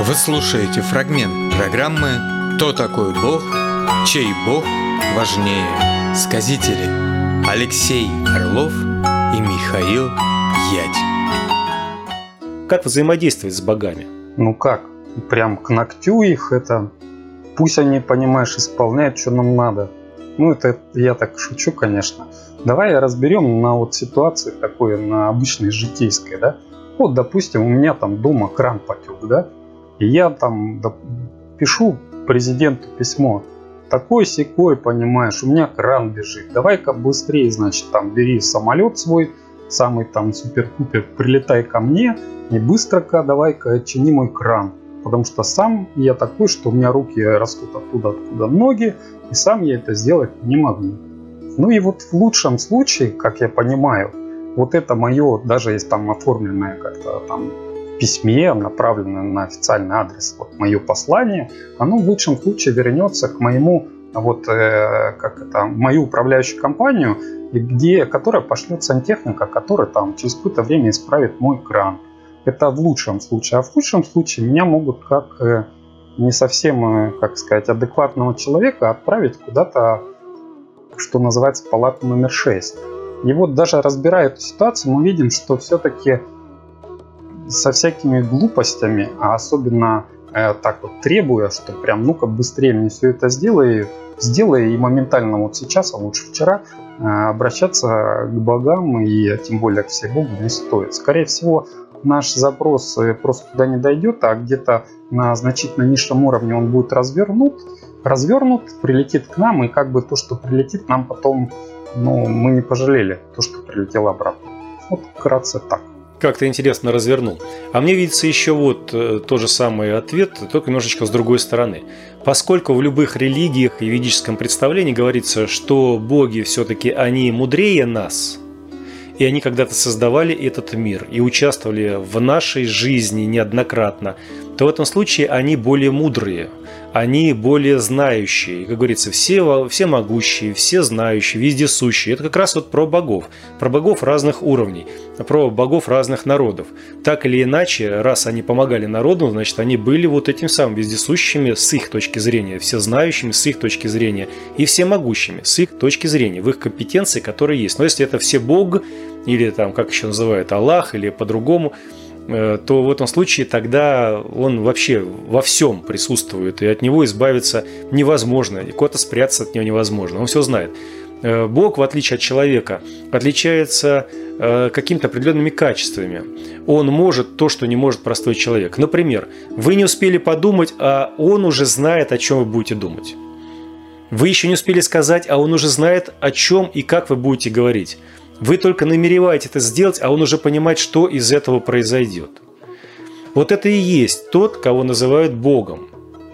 Вы слушаете фрагмент программы «Кто такой Бог? Чей Бог важнее?» Сказители Алексей Орлов и Михаил Ять. Как взаимодействовать с богами? Как? Прям к ногтю их это... Пусть они, понимаешь, исполняют, что нам надо. Это я так шучу, конечно. Давай разберем на ситуации такой, на обычной житейской, да? Допустим, у меня там дома кран потек, да? И я там пишу президенту письмо. Такой-сякой, понимаешь, у меня кран бежит. Давай-ка быстрее, бери самолет свой, самый супер-пупер, прилетай ко мне и быстро-ка давай-ка чини мой кран. Потому что сам я такой, что у меня руки растут оттуда, откуда ноги, и сам я это сделать не могу. В лучшем случае, как я понимаю, это мое, даже если там оформленное как-то там в письме, направленное на официальный адрес, мое послание, оно в лучшем случае вернется к моему, мою управляющую компанию, которая пошлет сантехника, который через какое-то время исправит мой кран. Это в лучшем случае. А в худшем случае меня могут как не совсем, адекватного человека отправить куда-то, что называется, в палату номер 6. И даже разбирая эту ситуацию, мы видим, что все-таки со всякими глупостями, а особенно требуя, что прям ну-ка быстрее мне все это сделай и моментально сейчас, а лучше вчера, обращаться к богам и тем более к Всебогу не стоит. Скорее всего, наш запрос просто туда не дойдет, а где-то на значительно низшем уровне он будет развернут, прилетит к нам, и то, что прилетит, нам потом, мы не пожалели то, что прилетело обратно. Вкратце так. Как ты интересно развернул. А мне видится еще тот же самый ответ, только немножечко с другой стороны. Поскольку в любых религиях и ведическом представлении говорится, что боги все-таки они мудрее нас, и они когда-то создавали этот мир и участвовали в нашей жизни неоднократно, то в этом случае они более мудрые, они более знающие, как говорится, все могущие, все знающие, вездесущие. Это как раз про богов разных уровней, про богов разных народов. Так или иначе, раз они помогали народу, значит, они были этим самым вездесущими с их точки зрения, всезнающими с их точки зрения и всемогущими с их точки зрения, в их компетенции, которые есть. Но если это Всебог, или как еще называют, Аллах, или по-другому, то в этом случае тогда он вообще во всем присутствует, и от него избавиться невозможно, и куда-то спрятаться от него невозможно, он все знает. Бог, в отличие от человека, отличается какими-то определенными качествами. Он может то, что не может простой человек. Например, вы не успели подумать, а он уже знает, о чем вы будете думать. Вы еще не успели сказать, а он уже знает, о чем и как вы будете говорить. Вы только намереваетесь это сделать, а он уже понимает, что из этого произойдет. Это и есть тот, кого называют Богом.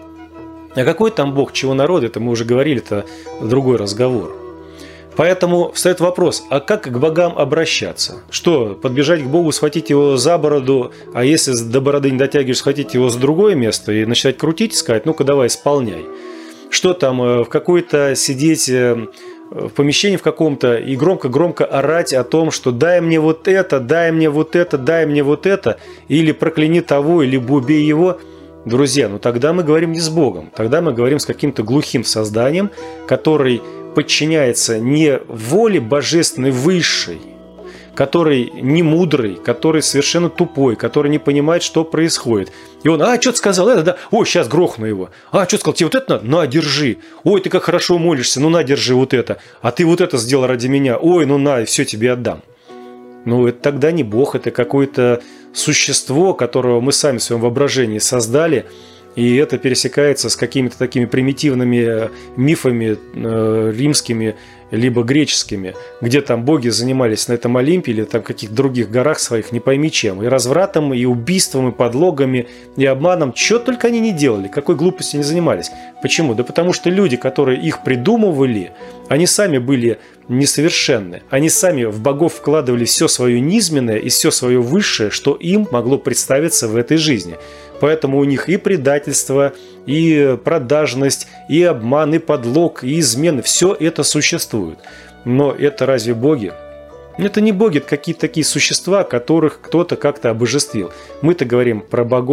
А какой там Бог, чего народ, это мы уже говорили, это другой разговор. Поэтому встает вопрос, а как к богам обращаться? Что, подбежать к Богу, схватить его за бороду, а если до бороды не дотягиваешь, схватить его за другое место и начать крутить, сказать, ну-ка давай, исполняй. Что там, в какой-то сидеть... в помещении в каком-то и громко-громко орать о том, что дай мне это, дай мне это, дай мне это, или прокляни того, или убей его. Друзья, тогда мы говорим не с Богом, тогда мы говорим с каким-то глухим созданием, который подчиняется не воле божественной высшей, который не мудрый, который совершенно тупой, который не понимает, что происходит. И он, что ты сказал, это, да, ой, сейчас грохну его. Что ты сказал, тебе это надо? На, держи. Ой, ты как хорошо молишься, на, держи это. А ты это сделал ради меня. Ой, на, все тебе отдам. Это тогда не Бог, это какое-то существо, которого мы сами в своем воображении создали, и это пересекается с какими-то такими примитивными мифами римскими, либо греческими, где там боги занимались на этом Олимпе или там каких-то других горах своих, не пойми чем. И развратом, и убийством, и подлогами, и обманом. Чего только они не делали, какой глупостью не занимались. Почему? Да потому что люди, которые их придумывали, они сами были несовершенны. Они сами в богов вкладывали все свое низменное и все свое высшее, что им могло представиться в этой жизни. Поэтому у них и предательство, и продажность, и обман, и подлог, и измены. Все это существует. Но это разве боги? Это не боги, это какие-то такие существа, которых кто-то как-то обожествил. Мы-то говорим про богов.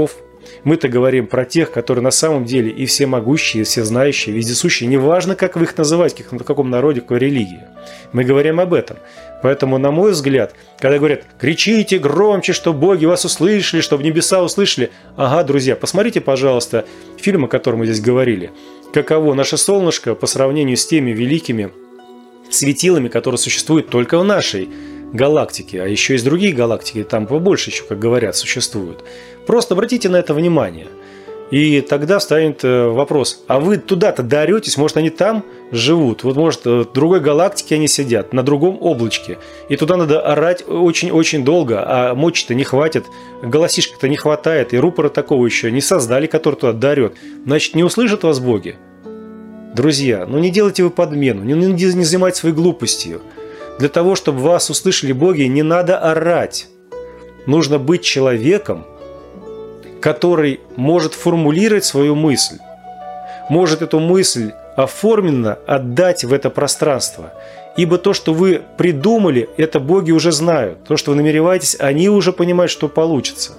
Мы-то говорим про тех, которые на самом деле и всемогущие, и всезнающие, вездесущие. Неважно, как вы их называете, в каком народе, какой религии. Мы говорим об этом. Поэтому, на мой взгляд, когда говорят «кричите громче, чтобы боги вас услышали, чтобы небеса услышали». Ага, друзья, посмотрите, пожалуйста, фильм, о котором мы здесь говорили. Каково наше солнышко по сравнению с теми великими светилами, которые существуют только в нашей галактике. А еще есть другие галактики, там побольше еще, как говорят, существуют. Просто обратите на это внимание. И тогда встанет вопрос, а вы туда-то доорётесь, может, они там живут? Вот, может, в другой галактике они сидят, на другом облачке. И туда надо орать очень-очень долго, а мочи-то не хватит, голосишка-то не хватает, и рупора такого еще не создали, который туда доорёт. Значит, не услышат вас боги? Друзья, ну не делайте вы подмену, не занимайтесь своей глупостью. Для того, чтобы вас услышали боги, не надо орать. Нужно быть человеком, который может формулировать свою мысль, может эту мысль оформленно отдать в это пространство. Ибо то, что вы придумали, это боги уже знают. То, что вы намереваетесь, они уже понимают, что получится.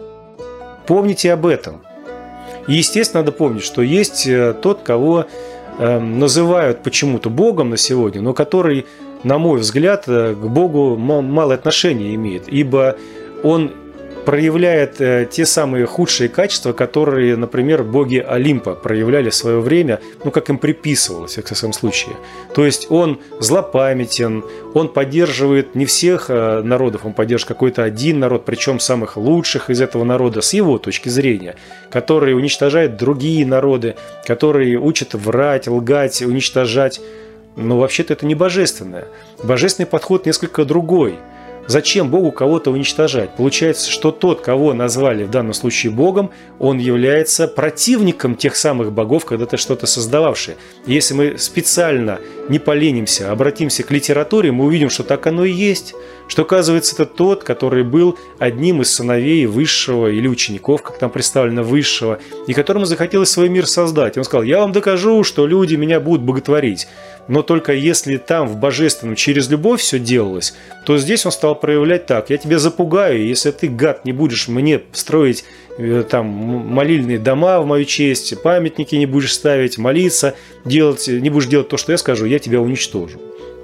Помните об этом. И, естественно, надо помнить, что есть тот, кого называют почему-то Богом на сегодня, но который, на мой взгляд, к Богу мало отношения имеет, ибо он проявляет те самые худшие качества, которые, например, боги Олимпа проявляли в свое время, ну, как им приписывалось, в всяком случае. То есть он злопамятен, он поддерживает не всех народов, он поддерживает какой-то один народ, причем самых лучших из этого народа, с его точки зрения, который уничтожает другие народы, которые учат врать, лгать, уничтожать. Но вообще-то это не божественное. Божественный подход несколько другой. Зачем Богу кого-то уничтожать? Получается, что тот, кого назвали в данном случае Богом, он является противником тех самых богов, когда-то что-то создававшие. И если мы специально не поленимся, обратимся к литературе, мы увидим, что так оно и есть. Что, оказывается, это тот, который был одним из сыновей высшего или учеников, как там представлено, высшего, и которому захотелось свой мир создать. И он сказал: я вам докажу, что люди меня будут боготворить. Но только если там в божественном через любовь все делалось, то здесь он стал проявлять так: я тебя запугаю, если ты, гад, не будешь мне строить там молильные дома в мою честь, памятники не будешь ставить, молиться, не будешь делать то, что я скажу, я тебя уничтожу.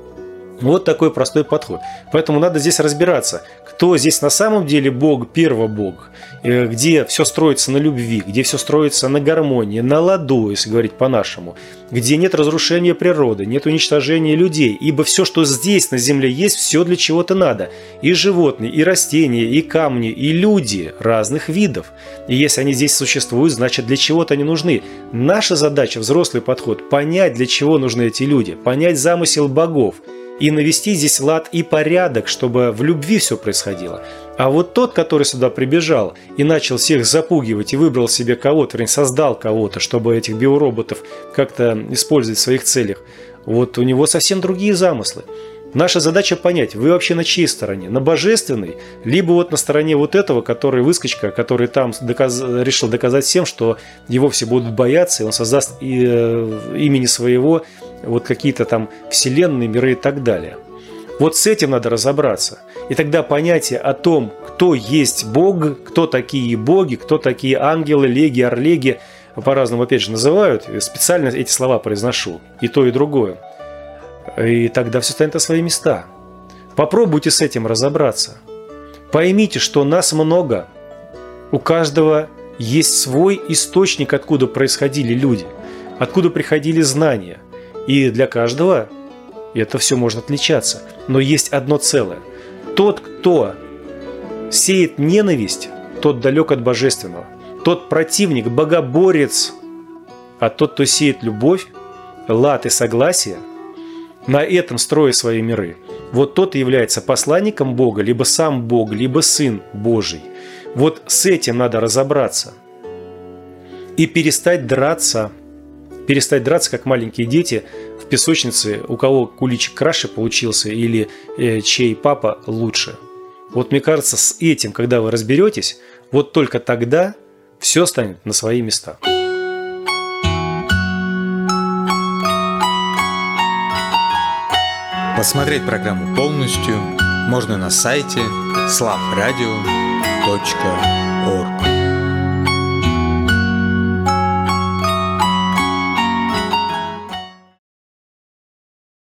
Вот такой простой подход. Поэтому надо здесь разбираться, кто здесь на самом деле Бог, первобог, где все строится на любви, где все строится на гармонии, на ладу, если говорить по-нашему, где нет разрушения природы, нет уничтожения людей, ибо все, что здесь на земле есть, все для чего-то надо. И животные, и растения, и камни, и люди разных видов. И если они здесь существуют, значит, для чего-то они нужны. Наша задача, взрослый подход, понять, для чего нужны эти люди, понять замысел богов, и навести здесь лад и порядок, чтобы в любви все происходило. А вот тот, который сюда прибежал и начал всех запугивать и выбрал себе кого-то, вернее, создал кого-то, чтобы этих биороботов как-то использовать в своих целях, вот у него совсем другие замыслы. Наша задача понять, вы вообще на чьей стороне? На божественной? Либо вот на стороне вот этого, который выскочка, который там решил доказать всем, что его все будут бояться, и он создаст имени своего вот какие-то там вселенные, миры и так далее. Вот с этим надо разобраться. И тогда понятие о том, кто есть Бог, кто такие боги, кто такие ангелы, леги, орлеги, по-разному опять же называют, специально эти слова произношу, и то, и другое. И тогда все станет на свои места. Попробуйте с этим разобраться. Поймите, что нас много. У каждого есть свой источник, откуда происходили люди, откуда приходили знания. И для каждого это все может отличаться. Но есть одно целое. Тот, кто сеет ненависть, тот далек от божественного. Тот противник, богоборец. А тот, кто сеет любовь, лад и согласие, на этом строя свои миры, вот тот и является посланником Бога, либо сам Бог, либо Сын Божий. Вот с этим надо разобраться. И перестать драться, как маленькие дети в песочнице, у кого куличик краше получился или чей папа лучше. Вот мне кажется, с этим, когда вы разберетесь, вот только тогда все станет на свои места. Посмотреть программу полностью можно на сайте slavradio.org.